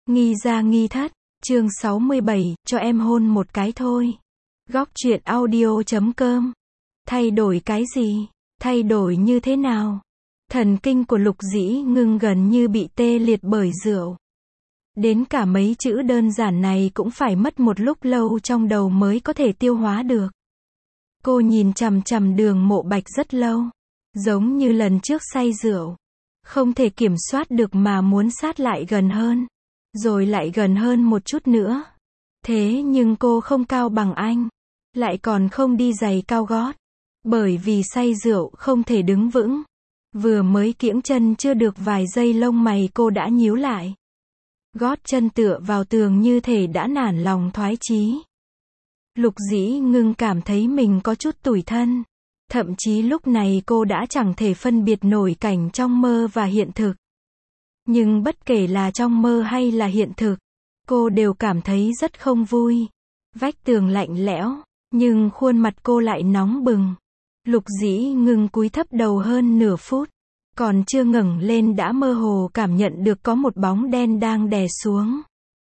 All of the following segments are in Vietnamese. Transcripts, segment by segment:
Nghi gia nghi thất, chương 67, cho em hôn một cái thôi. Góc truyện audio.com. Thay đổi cái gì? Thay đổi như thế nào? Thần kinh của Lục Dĩ Ngưng gần như bị tê liệt bởi rượu. Đến cả mấy chữ đơn giản này cũng phải mất một lúc lâu trong đầu mới có thể tiêu hóa được. Cô nhìn chằm chằm Đường Mộ Bạch rất lâu. Giống như lần trước say rượu. Không thể kiểm soát được mà muốn sát lại gần hơn. Rồi lại gần hơn một chút nữa. Thế nhưng cô không cao bằng anh. Lại còn không đi giày cao gót. Bởi vì say rượu không thể đứng vững. Vừa mới kiễng chân chưa được vài giây lông mày cô đã nhíu lại. Gót chân tựa vào tường như thể đã nản lòng thoái chí. Lục Dĩ Ngưng cảm thấy mình có chút tủi thân. Thậm chí lúc này cô đã chẳng thể phân biệt nổi cảnh trong mơ và hiện thực. Nhưng bất kể là trong mơ hay là hiện thực, cô đều cảm thấy rất không vui. Vách tường lạnh lẽo, nhưng khuôn mặt cô lại nóng bừng. Lục Dĩ Ngưng cúi thấp đầu hơn nửa phút. Còn chưa ngẩng lên đã mơ hồ cảm nhận được có một bóng đen đang đè xuống.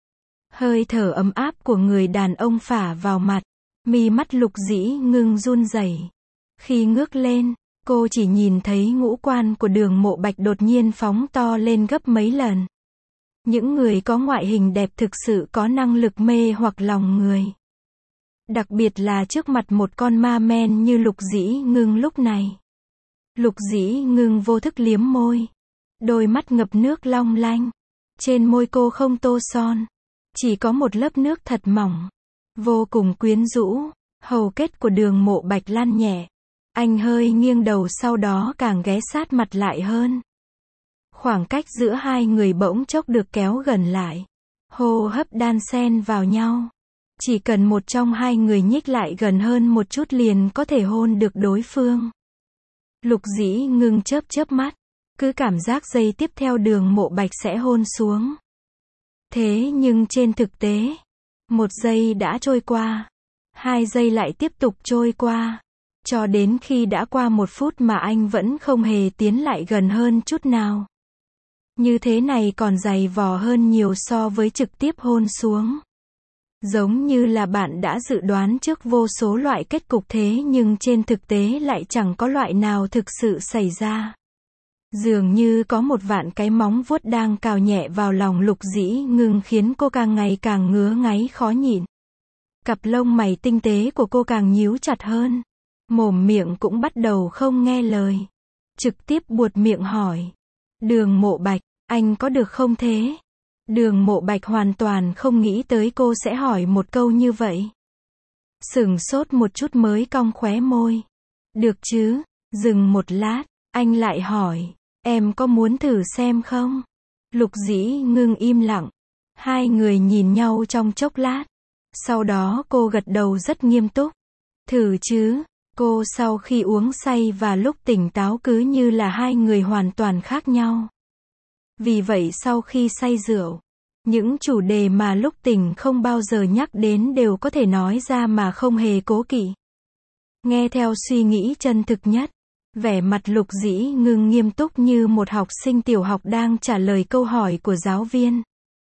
Hơi thở ấm áp của người đàn ông phả vào mặt. Mi mắt Lục Dĩ Ngưng run rẩy. Khi ngước lên, cô chỉ nhìn thấy ngũ quan của Đường Mộ Bạch đột nhiên phóng to lên gấp mấy lần. Những người có ngoại hình đẹp thực sự có năng lực mê hoặc lòng người. Đặc biệt là trước mặt một con ma men như Lục Dĩ Ngưng lúc này. Lục Dĩ Ngưng vô thức liếm môi. Đôi mắt ngập nước long lanh. Trên môi cô không tô son. Chỉ có một lớp nước thật mỏng. Vô cùng quyến rũ. Hầu kết của Đường Mộ Bạch lăn nhẹ. Anh hơi nghiêng đầu sau đó càng ghé sát mặt lại hơn. Khoảng cách giữa hai người bỗng chốc được kéo gần lại. Hô hấp đan xen vào nhau. Chỉ cần một trong hai người nhích lại gần hơn một chút liền có thể hôn được đối phương. Lục Dĩ Ngưng chớp chớp mắt. Cứ cảm giác giây tiếp theo Đường Mộ Bạch sẽ hôn xuống. Thế nhưng trên thực tế, một giây đã trôi qua. 2 giây lại tiếp tục trôi qua. Cho đến khi đã qua 1 phút mà anh vẫn không hề tiến lại gần hơn chút nào. Như thế này còn dày vò hơn nhiều so với trực tiếp hôn xuống. Giống như là bạn đã dự đoán trước vô số loại kết cục thế nhưng trên thực tế lại chẳng có loại nào thực sự xảy ra. Dường như có một vạn cái móng vuốt đang cào nhẹ vào lòng Lục Dĩ Ngưng khiến cô càng ngày càng ngứa ngáy khó nhịn. Cặp lông mày tinh tế của cô càng nhíu chặt hơn. Mồm miệng cũng bắt đầu không nghe lời. Trực tiếp buột miệng hỏi. Đường Mộ Bạch, anh có được không thế? Đường Mộ Bạch hoàn toàn không nghĩ tới cô sẽ hỏi một câu như vậy. Sửng sốt một chút mới cong khóe môi. Được chứ, dừng một lát, anh lại hỏi. Em có muốn thử xem không? Lục Dĩ Ngưng im lặng. Hai người nhìn nhau trong chốc lát. Sau đó cô gật đầu rất nghiêm túc. Thử chứ. Cô sau khi uống say và lúc tỉnh táo cứ như là hai người hoàn toàn khác nhau. Vì vậy sau khi say rượu, những chủ đề mà lúc tỉnh không bao giờ nhắc đến đều có thể nói ra mà không hề cố kỵ. Nghe theo suy nghĩ chân thực nhất, vẻ mặt Lục Dĩ Ngưng nghiêm túc như một học sinh tiểu học đang trả lời câu hỏi của giáo viên.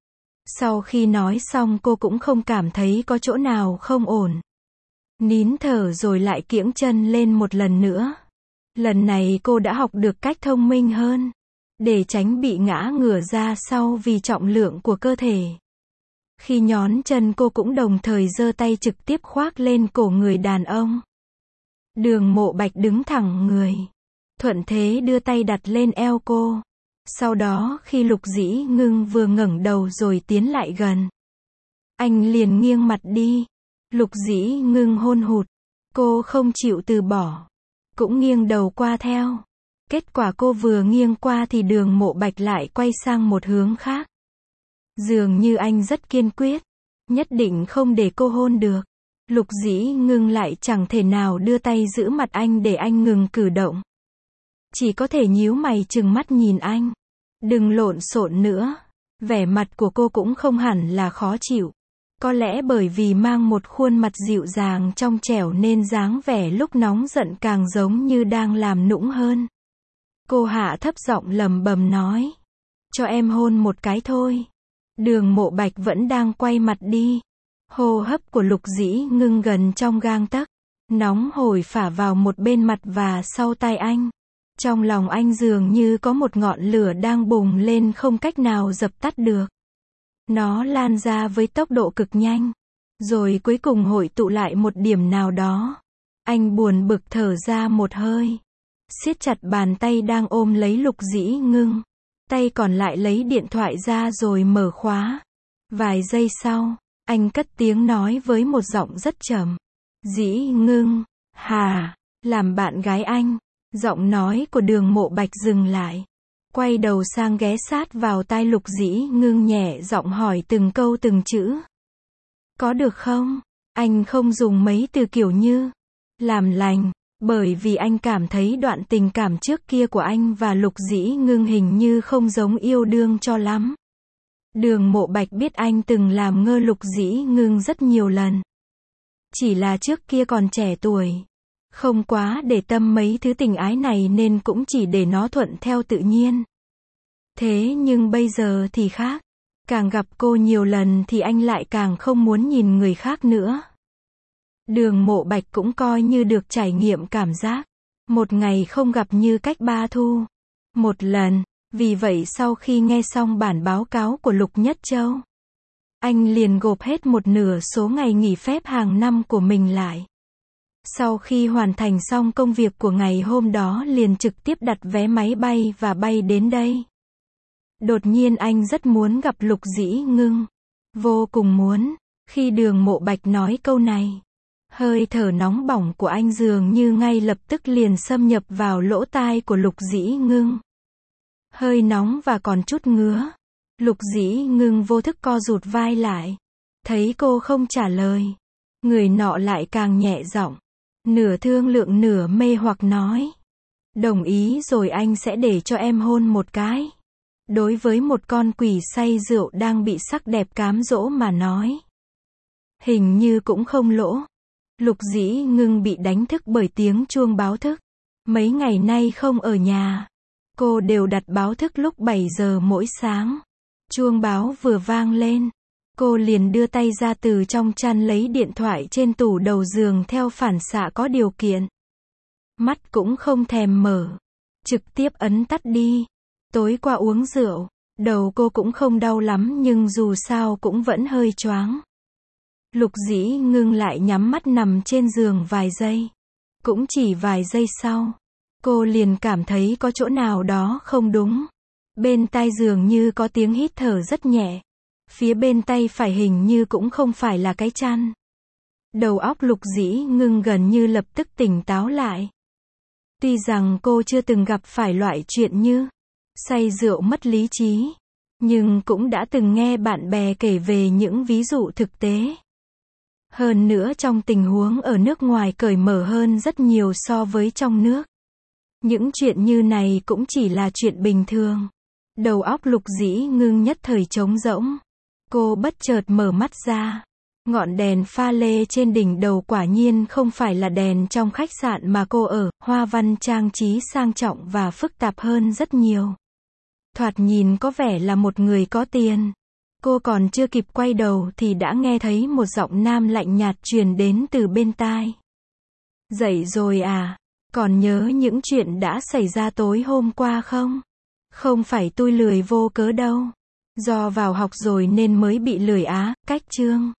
Sau khi nói xong cô cũng không cảm thấy có chỗ nào không ổn. Nín thở rồi lại kiễng chân lên một lần nữa. Lần này cô đã học được cách thông minh hơn. Để tránh bị ngã ngửa ra sau vì trọng lượng của cơ thể. Khi nhón chân cô cũng đồng thời giơ tay trực tiếp khoác lên cổ người đàn ông. Đường Mộ Bạch đứng thẳng người. Thuận thế đưa tay đặt lên eo cô. Sau đó khi Lục Dĩ Ngưng vừa ngẩng đầu rồi tiến lại gần. Anh liền nghiêng mặt đi. Lục Dĩ Ngưng hôn hụt. Cô không chịu từ bỏ. Cũng nghiêng đầu qua theo. Kết quả cô vừa nghiêng qua thì Đường Mộ Bạch lại quay sang một hướng khác. Dường như anh rất kiên quyết. Nhất định không để cô hôn được. Lục Dĩ Ngưng lại chẳng thể nào đưa tay giữ mặt anh để anh ngừng cử động. Chỉ có thể nhíu mày trừng mắt nhìn anh. Đừng lộn xộn nữa. Vẻ mặt của cô cũng không hẳn là khó chịu. Có lẽ bởi vì mang một khuôn mặt dịu dàng trong trẻo nên dáng vẻ lúc nóng giận càng giống như đang làm nũng hơn. Cô hạ thấp giọng lẩm bẩm nói. Cho em hôn một cái thôi. Đường Mộ Bạch vẫn đang quay mặt đi. Hô hấp của Lục Dĩ Ngưng gần trong gang tấc, nóng hổi phả vào một bên mặt và sau tai anh. Trong lòng anh dường như có một ngọn lửa đang bùng lên không cách nào dập tắt được. Nó lan ra với tốc độ cực nhanh, rồi cuối cùng hội tụ lại một điểm nào đó. Anh buồn bực thở ra một hơi, siết chặt bàn tay đang ôm lấy Lục Dĩ Ngưng. Tay còn lại lấy điện thoại ra rồi mở khóa. Vài giây sau, anh cất tiếng nói với một giọng rất trầm. Dĩ Ngưng, hà, làm bạn gái anh. Giọng nói của Đường Mộ Bạch dừng lại. Quay đầu sang ghé sát vào tai Lục Dĩ Ngưng nhẹ giọng hỏi từng câu từng chữ. Có được không? Anh không dùng mấy từ kiểu như làm lành, bởi vì anh cảm thấy đoạn tình cảm trước kia của anh và Lục Dĩ Ngưng hình như không giống yêu đương cho lắm. Đường Mộ Bạch biết anh từng làm ngơ Lục Dĩ Ngưng rất nhiều lần. Chỉ là trước kia còn trẻ tuổi, không quá để tâm mấy thứ tình ái này nên cũng chỉ để nó thuận theo tự nhiên. Thế nhưng bây giờ thì khác. Càng gặp cô nhiều lần thì anh lại càng không muốn nhìn người khác nữa. Đường Mộ Bạch cũng coi như được trải nghiệm cảm giác một ngày không gặp như cách 3 thu một lần. Vì vậy sau khi nghe xong bản báo cáo của Lục Nhất Châu, anh liền gộp hết một nửa số ngày nghỉ phép hàng năm của mình lại. Sau khi hoàn thành xong công việc của ngày hôm đó liền trực tiếp đặt vé máy bay và bay đến đây. Đột nhiên anh rất muốn gặp Lục Dĩ Ngưng. Vô cùng muốn. Khi Đường Mộ Bạch nói câu này, hơi thở nóng bỏng của anh dường như ngay lập tức liền xâm nhập vào lỗ tai của Lục Dĩ Ngưng. Hơi nóng và còn chút ngứa. Lục Dĩ Ngưng vô thức co rụt vai lại. Thấy cô không trả lời, người nọ lại càng nhẹ giọng, nửa thương lượng nửa mê hoặc nói. Đồng ý rồi anh sẽ để cho em hôn một cái. Đối với một con quỷ say rượu đang bị sắc đẹp cám dỗ mà nói, hình như cũng không lỗ. Lục Dĩ Ngưng bị đánh thức bởi tiếng chuông báo thức. Mấy ngày nay không ở nhà, cô đều đặt báo thức lúc 7 giờ mỗi sáng. Chuông báo vừa vang lên, cô liền đưa tay ra từ trong chăn lấy điện thoại trên tủ đầu giường theo phản xạ có điều kiện. Mắt cũng không thèm mở, trực tiếp ấn tắt đi. Tối qua uống rượu, đầu cô cũng không đau lắm nhưng dù sao cũng vẫn hơi choáng. Lục Dĩ Ngưng lại nhắm mắt nằm trên giường vài giây. Cũng chỉ vài giây sau, cô liền cảm thấy có chỗ nào đó không đúng. Bên tai dường như có tiếng hít thở rất nhẹ. Phía bên tay phải hình như cũng không phải là cái chăn. Đầu óc Lục Dĩ Ngưng gần như lập tức tỉnh táo lại. Tuy rằng cô chưa từng gặp phải loại chuyện như say rượu mất lý trí, nhưng cũng đã từng nghe bạn bè kể về những ví dụ thực tế. Hơn nữa trong tình huống ở nước ngoài cởi mở hơn rất nhiều so với trong nước. Những chuyện như này cũng chỉ là chuyện bình thường. Đầu óc Lục Dĩ Ngưng nhất thời trống rỗng. Cô bất chợt mở mắt ra. Ngọn đèn pha lê trên đỉnh đầu quả nhiên không phải là đèn trong khách sạn mà cô ở, hoa văn trang trí sang trọng và phức tạp hơn rất nhiều. Thoạt nhìn có vẻ là một người có tiền. Cô còn chưa kịp quay đầu thì đã nghe thấy một giọng nam lạnh nhạt truyền đến từ bên tai. Dậy rồi à? Còn nhớ những chuyện đã xảy ra tối hôm qua không? Không phải tôi lười vô cớ đâu. Do vào học rồi nên mới bị lười á, cách chương.